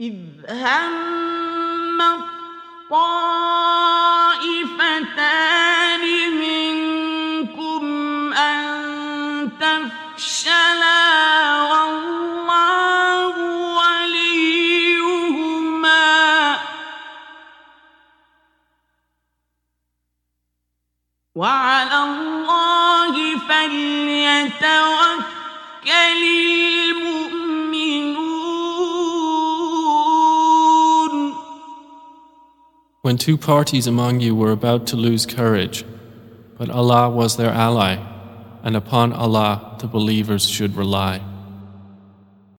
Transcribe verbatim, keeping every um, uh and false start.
إذ هم الطائفتان منكم أن تفشلا والله وليهما وعلى الله فليتوكل المؤمنون. When two parties among you were about to lose courage, but Allah was their ally, and upon Allah the believers should rely.